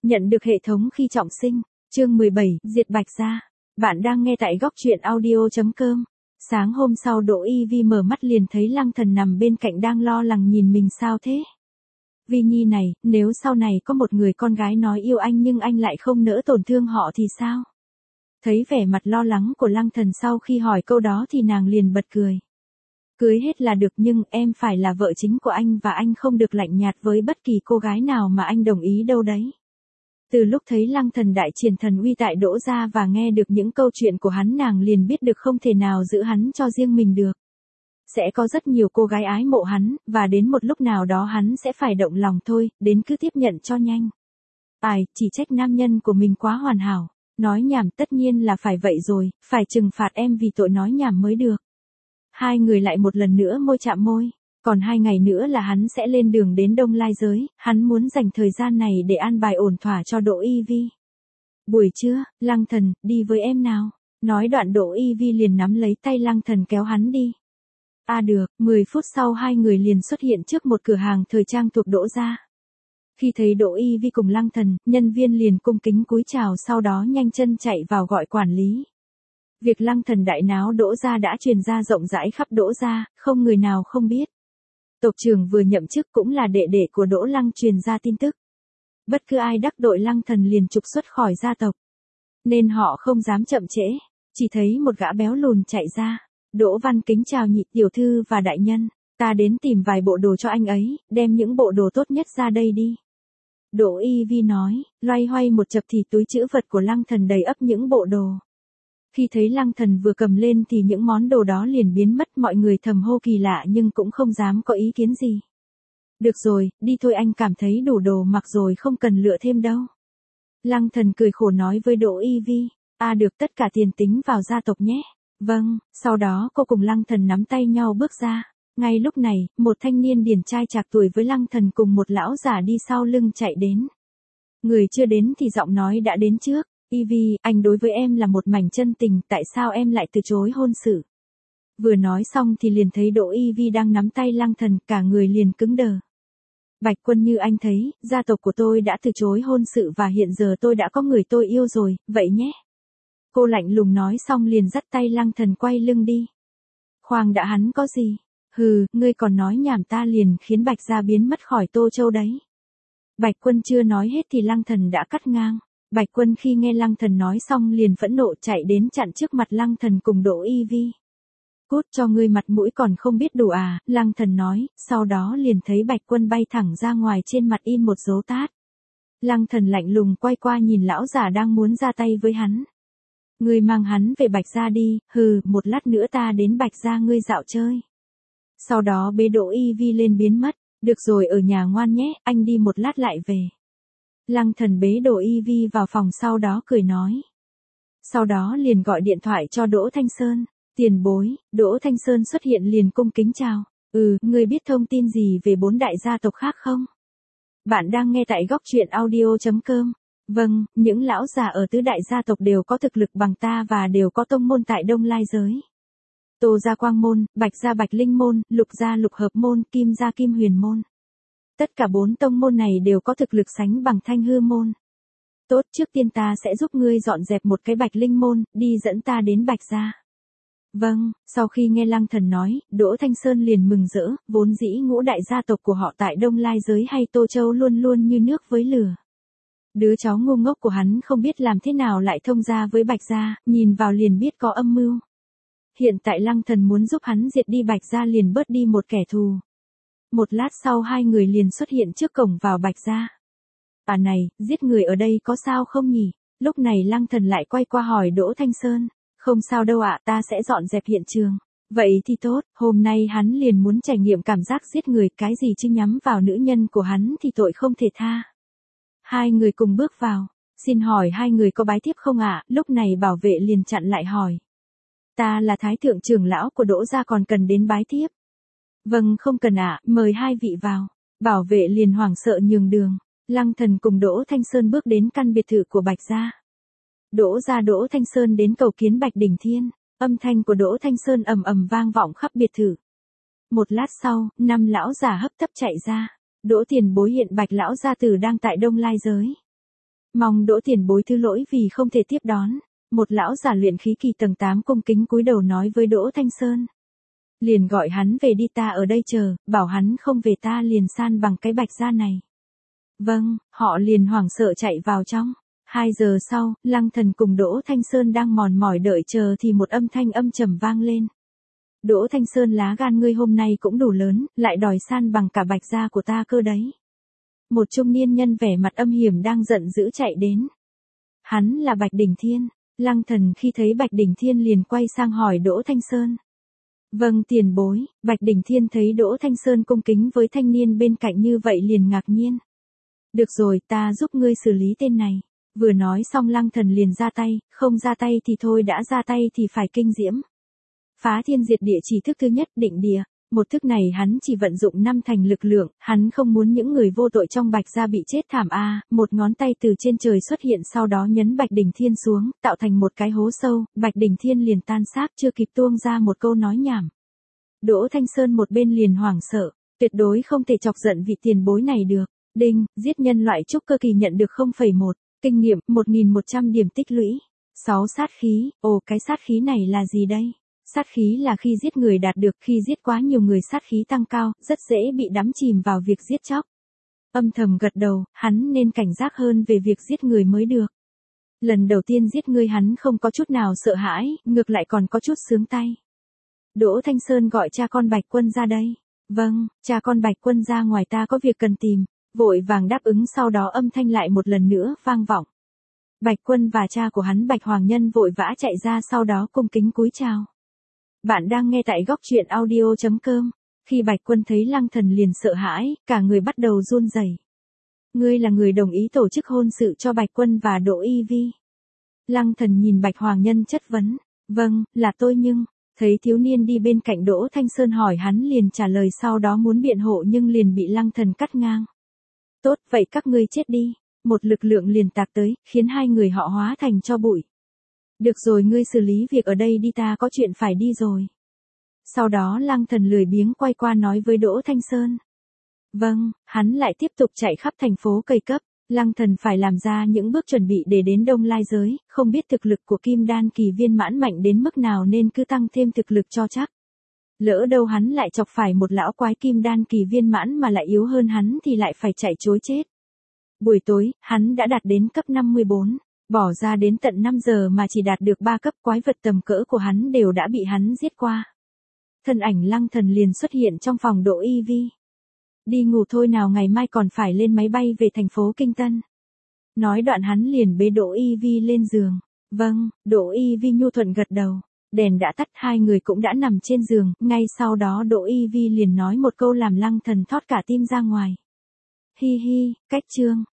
Nhận được hệ thống khi trọng sinh. Chương 17, diệt Bạch gia. Bạn đang nghe tại góc truyện audio.com. Sáng hôm sau Đỗ Y Vi mở mắt liền thấy Lăng Thần nằm bên cạnh đang lo lắng nhìn mình. Sao thế? Vi Nhi này, nếu sau này có một người con gái nói yêu anh nhưng anh lại không nỡ tổn thương họ thì sao? Thấy vẻ mặt lo lắng của Lăng Thần sau khi hỏi câu đó thì nàng liền bật cười. Cưới hết là được nhưng em phải là vợ chính của anh và anh không được lạnh nhạt với bất kỳ cô gái nào mà anh đồng ý đâu đấy. Từ lúc thấy Lăng Thần đại triển thần uy tại Đỗ gia và nghe được những câu chuyện của hắn, nàng liền biết được không thể nào giữ hắn cho riêng mình được. Sẽ có rất nhiều cô gái ái mộ hắn, và đến một lúc nào đó hắn sẽ phải động lòng thôi, đến cứ tiếp nhận cho nhanh. Chỉ trách nam nhân của mình quá hoàn hảo. Nói nhảm tất nhiên là phải vậy rồi, phải trừng phạt em vì tội nói nhảm mới được. Hai người lại một lần nữa môi chạm môi. Còn 2 ngày nữa là hắn sẽ lên đường đến Đông Lai giới, hắn muốn dành thời gian này để an bài ổn thỏa cho Đỗ Y Vi. Buổi trưa, Lăng Thần, đi với em nào. Nói đoạn Đỗ Y Vi liền nắm lấy tay Lăng Thần kéo hắn đi. Được, 10 phút sau hai người liền xuất hiện trước một cửa hàng thời trang thuộc Đỗ gia. Khi thấy Đỗ Y Vi cùng Lăng Thần, nhân viên liền cung kính cúi chào, sau đó nhanh chân chạy vào gọi quản lý. Việc Lăng Thần đại náo Đỗ gia đã truyền ra rộng rãi khắp Đỗ gia, không người nào không biết. Tộc trưởng vừa nhậm chức cũng là đệ đệ của Đỗ Lăng truyền ra tin tức. Bất cứ ai đắc tội Lăng Thần liền trục xuất khỏi gia tộc. Nên họ không dám chậm trễ, chỉ thấy một gã béo lùn chạy ra. Đỗ Văn kính chào nhị tiểu thư và đại nhân, ta đến tìm vài bộ đồ cho anh ấy, đem những bộ đồ tốt nhất ra đây đi. Đỗ Y Vi nói, loay hoay một chập thì túi trữ vật của Lăng Thần đầy ắp những bộ đồ. Khi thấy Lăng Thần vừa cầm lên thì những món đồ đó liền biến mất, mọi người thầm hô kỳ lạ nhưng cũng không dám có ý kiến gì. Được rồi, đi thôi, anh cảm thấy đủ đồ mặc rồi, không cần lựa thêm đâu. Lăng Thần cười khổ nói với Đỗ Y Vi, được, tất cả tiền tính vào gia tộc nhé. Vâng, sau đó cô cùng Lăng Thần nắm tay nhau bước ra. Ngay lúc này, một thanh niên điển trai trạc tuổi với Lăng Thần cùng một lão giả đi sau lưng chạy đến. Người chưa đến thì giọng nói đã đến trước. Y Vi, anh đối với em là một mảnh chân tình, tại sao em lại từ chối hôn sự? Vừa nói xong thì liền thấy Đỗ Y Vi đang nắm tay Lăng Thần, cả người liền cứng đờ. Bạch Quân, như anh thấy, gia tộc của tôi đã từ chối hôn sự và hiện giờ tôi đã có người tôi yêu rồi, vậy nhé. Cô lạnh lùng nói xong liền dắt tay Lăng Thần quay lưng đi. Khoan đã, hắn có gì? Hừ, ngươi còn nói nhảm, ta liền khiến Bạch gia biến mất khỏi Tô Châu đấy. Bạch Quân chưa nói hết thì Lăng Thần đã cắt ngang. Bạch Quân khi nghe Lăng Thần nói xong liền phẫn nộ chạy đến chặn trước mặt Lăng Thần cùng Đỗ Y Vi. Cút, cho ngươi mặt mũi còn không biết đủ à, Lăng Thần nói, sau đó liền thấy Bạch Quân bay thẳng ra ngoài, trên mặt in một dấu tát. Lăng Thần lạnh lùng quay qua nhìn lão giả đang muốn ra tay với hắn. Ngươi mang hắn về Bạch gia đi, một lát nữa ta đến Bạch gia ngươi dạo chơi. Sau đó bế Đỗ Y Vi lên biến mất. Được rồi, ở nhà ngoan nhé, anh đi một lát lại về. Lăng Thần bế Đỗ Y Vi vào phòng, sau đó cười nói. Sau đó liền gọi điện thoại cho Đỗ Thanh Sơn. Tiền bối. Đỗ Thanh Sơn xuất hiện liền cung kính chào. Ngươi biết thông tin gì về 4 đại gia tộc khác không? Bạn đang nghe tại góc truyện audio.com. Vâng, những lão già ở tứ đại gia tộc đều có thực lực bằng ta và đều có tông môn tại Đông Lai giới. Tô gia Quang môn, Bạch gia Bạch Linh môn, Lục gia Lục hợp môn, Kim gia Kim huyền môn. Tất cả 4 tông môn này đều có thực lực sánh bằng Thanh hư môn. Tốt, trước tiên ta sẽ giúp ngươi dọn dẹp một cái Bạch Linh môn, đi dẫn ta đến Bạch gia. Vâng, sau khi nghe Lăng Thần nói, Đỗ Thanh Sơn liền mừng rỡ, vốn dĩ ngũ đại gia tộc của họ tại Đông Lai giới hay Tô Châu luôn luôn như nước với lửa. Đứa cháu ngu ngốc của hắn không biết làm thế nào lại thông gia với Bạch gia, nhìn vào liền biết có âm mưu. Hiện tại Lăng Thần muốn giúp hắn diệt đi Bạch gia liền bớt đi một kẻ thù. Một lát sau hai người liền xuất hiện trước cổng vào Bạch gia. Này, giết người ở đây có sao không nhỉ? Lúc này Lăng Thần lại quay qua hỏi Đỗ Thanh Sơn. Không sao đâu ạ, ta sẽ dọn dẹp hiện trường. Vậy thì tốt, hôm nay hắn liền muốn trải nghiệm cảm giác giết người, cái gì chứ nhắm vào nữ nhân của hắn thì tội không thể tha. Hai người cùng bước vào. Xin hỏi hai người có bái tiếp không ạ? Lúc này bảo vệ liền chặn lại hỏi. Ta là thái thượng trưởng lão của Đỗ gia, còn cần đến bái tiếp. Vâng, không cần ạ, mời hai vị vào. Bảo vệ liền hoảng sợ nhường đường. Lăng Thần cùng Đỗ Thanh Sơn bước đến căn biệt thự của Bạch gia. Đỗ Thanh Sơn đến cầu kiến Bạch Đỉnh Thiên. Âm thanh của Đỗ Thanh Sơn ầm ầm vang vọng khắp biệt thự. Một lát sau, 5 lão già hấp tấp chạy ra. Đỗ tiền bối, hiện Bạch lão gia tử đang tại Đông Lai giới. Mong Đỗ tiền bối thứ lỗi vì không thể tiếp đón. Một lão giả luyện khí kỳ tầng 8 cung kính cúi đầu nói với Đỗ Thanh Sơn. Liền gọi hắn về đi, ta ở đây chờ, bảo hắn không về ta liền san bằng cái Bạch gia này. Vâng, họ liền hoảng sợ chạy vào trong. 2 giờ sau, Lăng Thần cùng Đỗ Thanh Sơn đang mòn mỏi đợi chờ thì một âm thanh âm trầm vang lên. Đỗ Thanh Sơn, lá gan ngươi hôm nay cũng đủ lớn, lại đòi san bằng cả Bạch gia của ta cơ đấy. Một trung niên nhân vẻ mặt âm hiểm đang giận dữ chạy đến. Hắn là Bạch Đỉnh Thiên. Lăng Thần khi thấy Bạch Đỉnh Thiên liền quay sang hỏi Đỗ Thanh Sơn. Vâng tiền bối. Bạch Đỉnh Thiên thấy Đỗ Thanh Sơn cung kính với thanh niên bên cạnh như vậy liền ngạc nhiên. Được rồi, ta giúp ngươi xử lý tên này. Vừa nói xong Lăng Thần liền ra tay, không ra tay thì thôi, đã ra tay thì phải kinh diễm. Phá thiên diệt địa chỉ thức thứ nhất, định địa. Một thức này hắn chỉ vận dụng 5 thành lực lượng, hắn không muốn những người vô tội trong Bạch gia bị chết thảm a. Một ngón tay từ trên trời xuất hiện, sau đó nhấn Bạch Đỉnh Thiên xuống, tạo thành một cái hố sâu, Bạch Đỉnh Thiên liền tan xác, chưa kịp tuông ra một câu nói nhảm. Đỗ Thanh Sơn một bên liền hoảng sợ, tuyệt đối không thể chọc giận vị tiền bối này được. Đinh, giết nhân loại trúc cơ kỳ nhận được 0,1, kinh nghiệm 1.100 điểm tích lũy. 6 sát khí, ồ cái sát khí này là gì đây? Sát khí là khi giết người đạt được, khi giết quá nhiều người sát khí tăng cao, rất dễ bị đắm chìm vào việc giết chóc. Âm thầm gật đầu, hắn nên cảnh giác hơn về việc giết người mới được. Lần đầu tiên giết người hắn không có chút nào sợ hãi, ngược lại còn có chút sướng tay. Đỗ Thanh Sơn gọi cha con Bạch Quân ra đây. Vâng, cha con Bạch Quân ra ngoài, ta có việc cần tìm. Vội vàng đáp ứng, sau đó âm thanh lại một lần nữa vang vọng. Bạch Quân và cha của hắn Bạch Hoàng Nhân vội vã chạy ra, sau đó cung kính cúi chào. Bạn đang nghe tại góc truyện audio.com. Khi Bạch Quân thấy Lăng Thần liền sợ hãi, cả người bắt đầu run rẩy. Ngươi là người đồng ý tổ chức hôn sự cho Bạch Quân và Đỗ Y Vi. Lăng Thần nhìn Bạch Hoàng Nhân chất vấn. Vâng, là tôi, nhưng thấy thiếu niên đi bên cạnh Đỗ Thanh Sơn hỏi hắn liền trả lời, sau đó muốn biện hộ nhưng liền bị Lăng Thần cắt ngang. Tốt, vậy các ngươi chết đi. Một lực lượng liền tạc tới, khiến hai người họ hóa thành tro bụi. Được rồi, ngươi xử lý việc ở đây đi, ta có chuyện phải đi rồi. Sau đó Lăng Thần lười biếng quay qua nói với Đỗ Thanh Sơn. Vâng, hắn lại tiếp tục chạy khắp thành phố cây cấp. Lăng Thần phải làm ra những bước chuẩn bị để đến Đông Lai giới, không biết thực lực của Kim Đan kỳ viên mãn mạnh đến mức nào nên cứ tăng thêm thực lực cho chắc. Lỡ đâu hắn lại chọc phải một lão quái Kim Đan kỳ viên mãn mà lại yếu hơn hắn thì lại phải chạy trối chết. Buổi tối, hắn đã đạt đến cấp 54. Bỏ ra đến tận 5 giờ mà chỉ đạt được 3 cấp, quái vật tầm cỡ của hắn đều đã bị hắn giết qua. Thân ảnh Lăng Thần liền xuất hiện trong phòng Đỗ Y Vi. Đi ngủ thôi nào, ngày mai còn phải lên máy bay về thành phố Kinh Tân. Nói đoạn hắn liền bế Đỗ Y Vi lên giường. Vâng, Đỗ Y Vi nhu thuận gật đầu. Đèn đã tắt, hai người cũng đã nằm trên giường, ngay sau đó Đỗ Y Vi liền nói một câu làm Lăng Thần thót cả tim ra ngoài. Hi hi, cách chương.